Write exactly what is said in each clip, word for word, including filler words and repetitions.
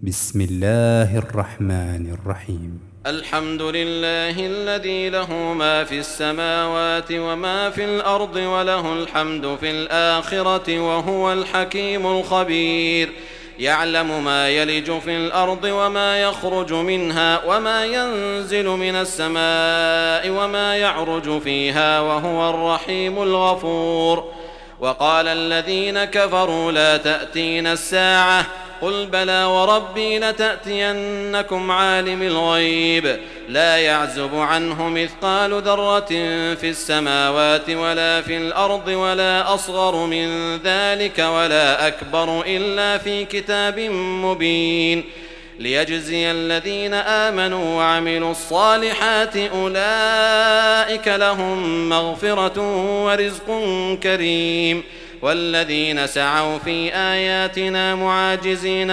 بسم الله الرحمن الرحيم. الحمد لله الذي له ما في السماوات وما في الأرض وله الحمد في الآخرة وهو الحكيم الخبير. يعلم ما يلج في الأرض وما يخرج منها وما ينزل من السماء وما يعرج فيها وهو الرحيم الغفور. وقال الذين كفروا لا تأتينا الساعة قل بلى وربي لتأتينكم عالم الغيب لا يعزب عنه مثقال ذرة في السماوات ولا في الأرض ولا أصغر من ذلك ولا أكبر إلا في كتاب مبين ليجزي الذين آمنوا وعملوا الصالحات أولئك لهم مغفرة ورزق كريم والذين سعوا في آياتنا معاجزين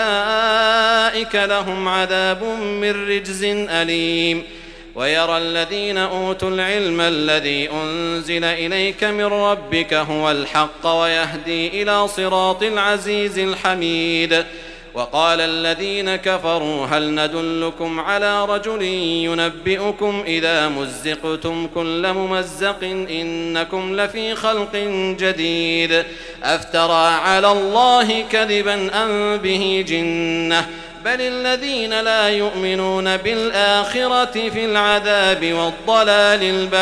أولئك لهم عذاب من رجز أليم. ويرى الذين أوتوا العلم الذي أنزل إليك من ربك هو الحق ويهدي إلى صراط العزيز الحميد. وقال الذين كفروا هل ندلكم على رجل ينبئكم إذا مزقتم كل ممزق إنكم لفي خلق جديد أفترى على الله كذبا أم به جنة بل الذين لا يؤمنون بالآخرة في العذاب والضلال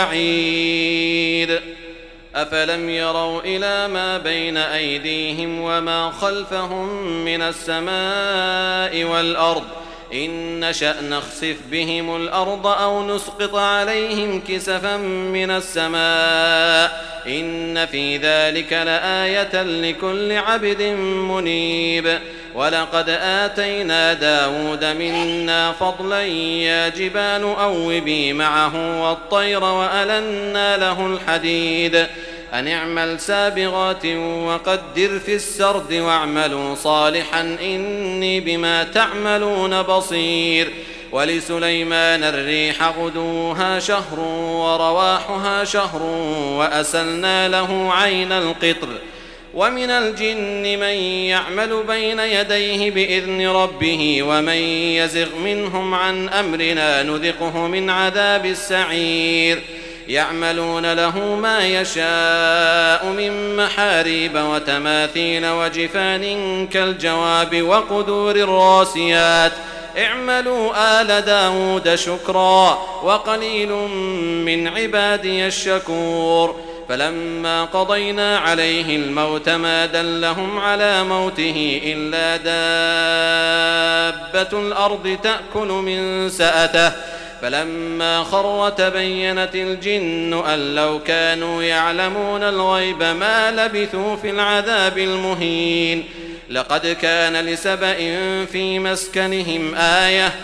البعيد. أفلم يروا إلى ما بين أيديهم وما خلفهم من السماء والأرض إن نشأ نخسف بهم الأرض أو نسقط عليهم كسفا من السماء إن في ذلك لآية لكل عبد منيب. ولقد آتينا داود منا فضلا يا جبال أوبي معه والطير وألنا له الحديد أن اعمل سابغات وقدر في السرد واعملوا صالحا إني بما تعملون بصير. ولسليمان الريح غدوها شهر ورواحها شهر وأسلنا له عين القطر. ومن الجن من يعمل بين يديه بإذن ربه ومن يزغ منهم عن أمرنا نذقه من عذاب السعير. يعملون له ما يشاء من محاريب وتماثيل وجفان كالجواب وقدور الراسيات اعملوا آل داود شكرا وقليل من عبادي الشكور. فلما قضينا عليه الموت ما دلهم على موته إلا دابة الأرض تأكل من سأته فلما خر تبينت الجن أن لو كانوا يعلمون الغيب ما لبثوا في العذاب المهين. لقد كان لسبإ في مسكنهم آية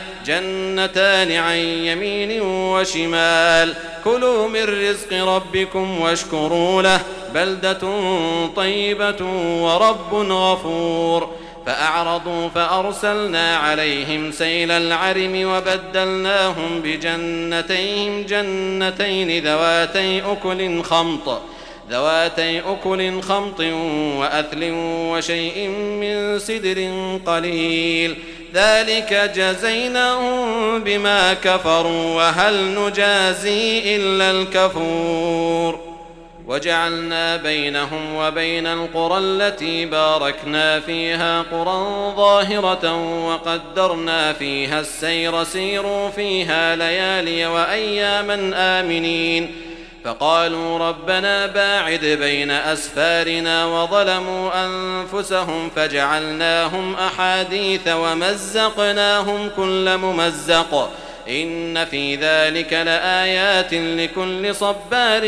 جنتان عن يمين وشمال كلوا من رزق ربكم واشكروا له بلدة طيبة ورب غفور. فأعرضوا فأرسلنا عليهم سيل العرم وبدلناهم بجنتيهم جنتين ذواتي أكل خمط ذواتي أكل خمط وأثل وشيء من سدر قليل ذلك جزيناهم بما كفروا وهل نجازي إلا الكفور. وجعلنا بينهم وبين القرى التي باركنا فيها قرى ظاهرة وقدرنا فيها السير سيروا فيها ليالي وأياما آمنين. فقالوا ربنا باعد بين أسفارنا وظلموا أنفسهم فجعلناهم أحاديث ومزقناهم كل ممزق إن في ذلك لآيات لكل صبار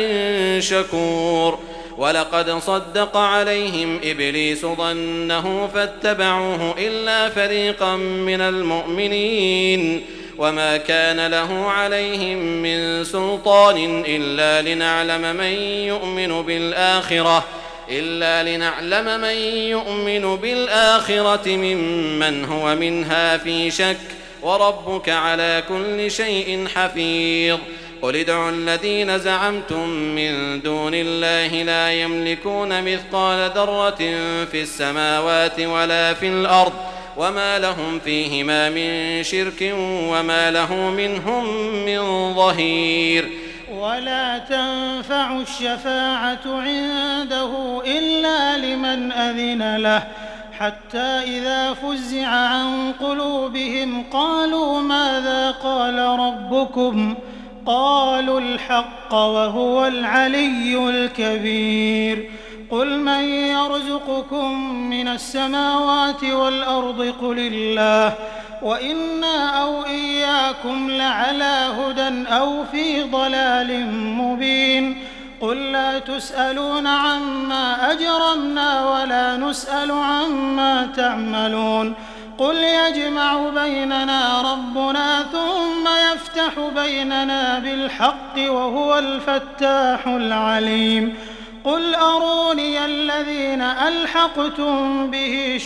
شكور. ولقد صدق عليهم إبليس ظنه فاتبعوه إلا فريقا من المؤمنين وما كان له عليهم من سلطان إلا لنعلم من يؤمن بالآخرة إلا لنعلم من يؤمن بالآخرة ممن هو منها في شك وربك على كل شيء حفيظ. قل ادعوا الذين زعمتم من دون الله لا يملكون مثقال ذرة في السماوات ولا في الأرض وما لهم فيهما من شرك وما له منهم من ظهير. ولا تنفع الشفاعة عنده إلا لمن أذن له حتى إذا فزع عن قلوبهم قالوا ماذا قال ربكم قالوا الحق وهو العلي الكبير. قل من يرزقكم من السماوات والأرض قل الله وإنا أو إياكم لعلى هدى أو في ضلال مبين. قل لا تسألون عما أجرمنا ولا نسأل عما تعملون. قل يجمع بيننا ربنا ثم يفتح بيننا بالحق وهو الفتاح العليم. قل أروني الذين ألحقتم به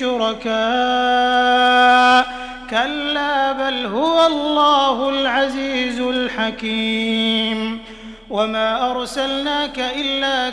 شركاء كلا بل هو الله العزيز الحكيم. وما أرسلناك إلا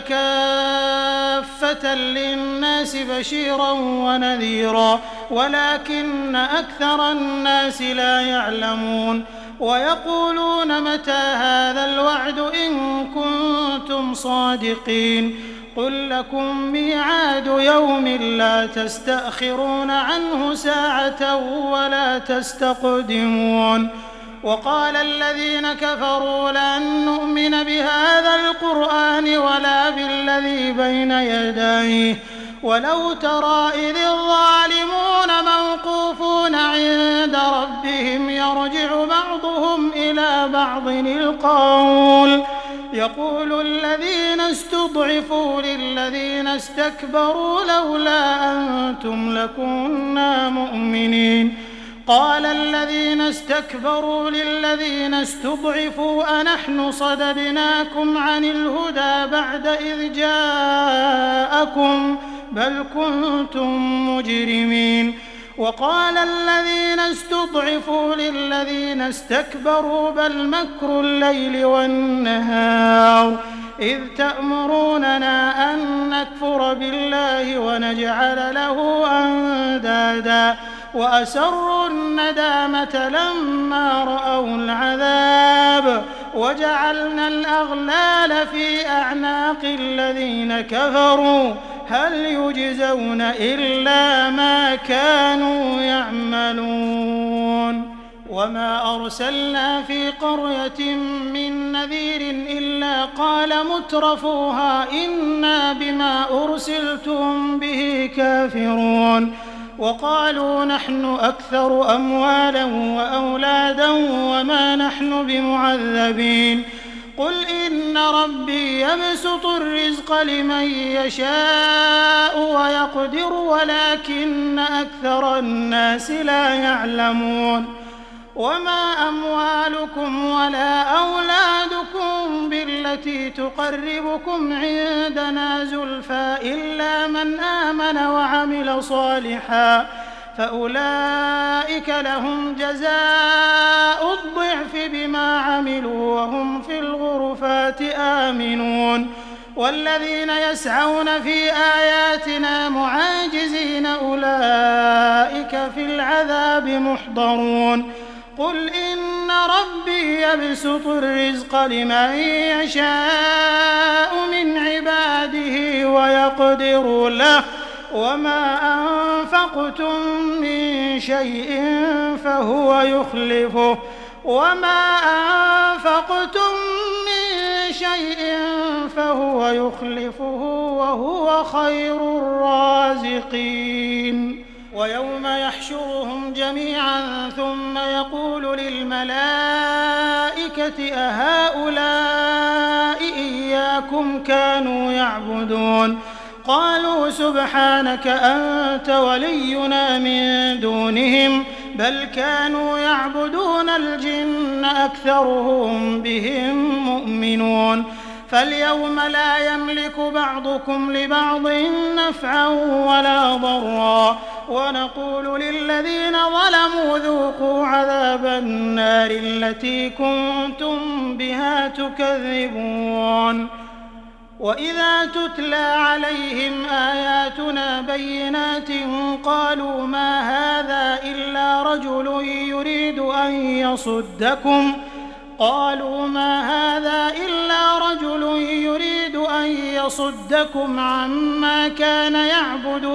كافة للناس بشيرا ونذيرا ولكن أكثر الناس لا يعلمون. ويقولون متى هذا الوعد إن كنتم صادقين. قل لكم ميعاد يوم لا تستأخرون عنه ساعة ولا تستقدمون. وقال الذين كفروا لن نؤمن بهذا القرآن ولا بالذي بين يديه ولو ترى إذ الظالمون موقوفون عند ربهم يرجع بعضهم إلى بعض القول يقول الذين استضعفوا للذين استكبروا لولا أنتم لكنا مؤمنين. قال الذين استكبروا للذين استضعفوا أنحن صددناكم عن الهدى بعد إذ جاءكم بل كنتم مجرمين. وقال الذين استضعفوا للذين استكبروا بل مكر الليل والنهار إذ تأمروننا أن نكفر بالله ونجعل له أندادا وأسروا الندامة لما رأوا العذاب وجعلنا الأغلال في أعناق الذين كفروا هل يجزون إلا ما كانوا يعملون. وما أرسلنا في قرية من نذير إلا قال مترفوها إنا بما أرسلتم به كافرون. وقالوا نحن أكثر أموالا وأولادا وما نحن بمعذبين. قل إن ربي يبسط الرزق لمن يشاء ويقدر ولكن أكثر الناس لا يعلمون. وما أموالكم ولا أولادكم بالتي تقربكم عندنا زلفى إلا من آمن وعمل صالحا فأولئك لهم جزاء الضعف بما عملوا وهم في الغرفات آمنون. والذين يسعون في آياتنا معاجزين أولئك في العذاب محضرون. قل إن ربي يبسط الرزق لمن يشاء من عباده ويقدر له وما أنفقتم من شيء فهو يخلفه وما أنفقتم من شيء فهو يخلفه وهو خير الرازقين. ويوم يحشرهم جميعا ثم يقول للملائكة أهؤلاء إياكم كانوا يعبدون قالوا سبحانك أنت ولينا من دونهم بل كانوا يعبدون الجن أكثرهم بهم مؤمنون. فاليوم لا يملك بعضكم لبعض نفعا ولا ضرا ونقول للذين ظلموا ذوقوا عذاب النار التي كنتم بها تكذبون. وإذا تتلى عليهم آياتنا بينات قالوا ما هذا إلا رجل يريد أن يصدكم قالوا ما هذا إلا رجل يريد أن يصدكم عما كان يعبد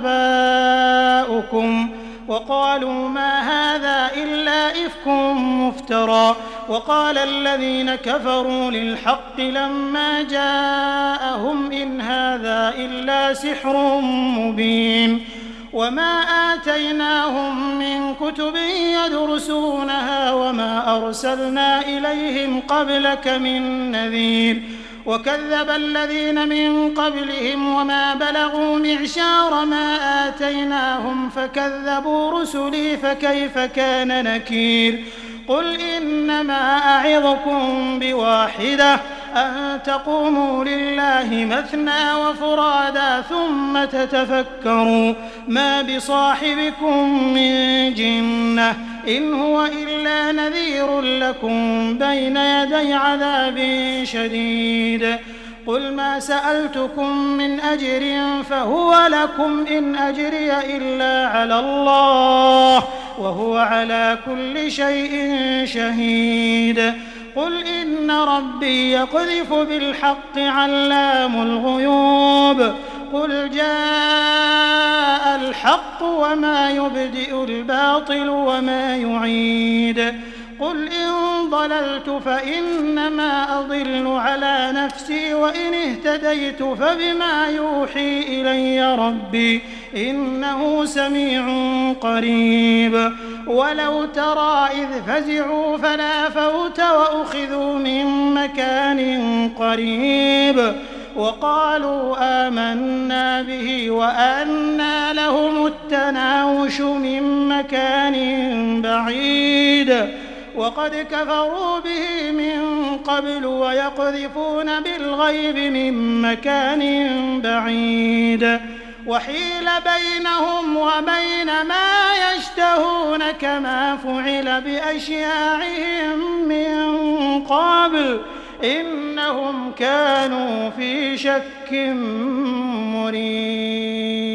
آباؤكم وقالوا ما هذا إلا إفك مفترى وقال الذين كفروا للحق لما جاءهم إن هذا إلا سحر مبين وما آتيناهم من كتب يدرسونها وما أرسلنا إليهم قبلك من نذير وكذب الذين من قبلهم وما بلغوا معشار ما آتيناهم فكذبوا رسلي فكيف كان نكير قل إنما أعظكم بواحدة أن تقوموا لله مثنى وفرادا ثم تتفكروا ما بصاحبكم من جنة إن هو إلا نذير لكم بين يدي عذاب شديد قل ما سألتكم من أجر فهو لكم إن أجري إلا على الله وهو على كل شيء شهيد قل إن ربي يقذف بالحق علام الغيوب قل جاء الحق وما يبدئ الباطل وما يعيد قل إن ضللت فإنما أضل على نفسي وإن اهتديت فبما يوحي إلي ربي إنه سميع قريب ولو ترى إذ فزعوا فلا فوت وأخذوا من مكان قريب وقالوا آمنا به وأنى لهم التناوش من مكان بعيد وقد كفروا به من قبل ويقذفون بالغيب من مكان بعيد وحيل بينهم وبين ما يشتهون كما فعل بأشياعهم من قبل إنهم كانوا في شك مريب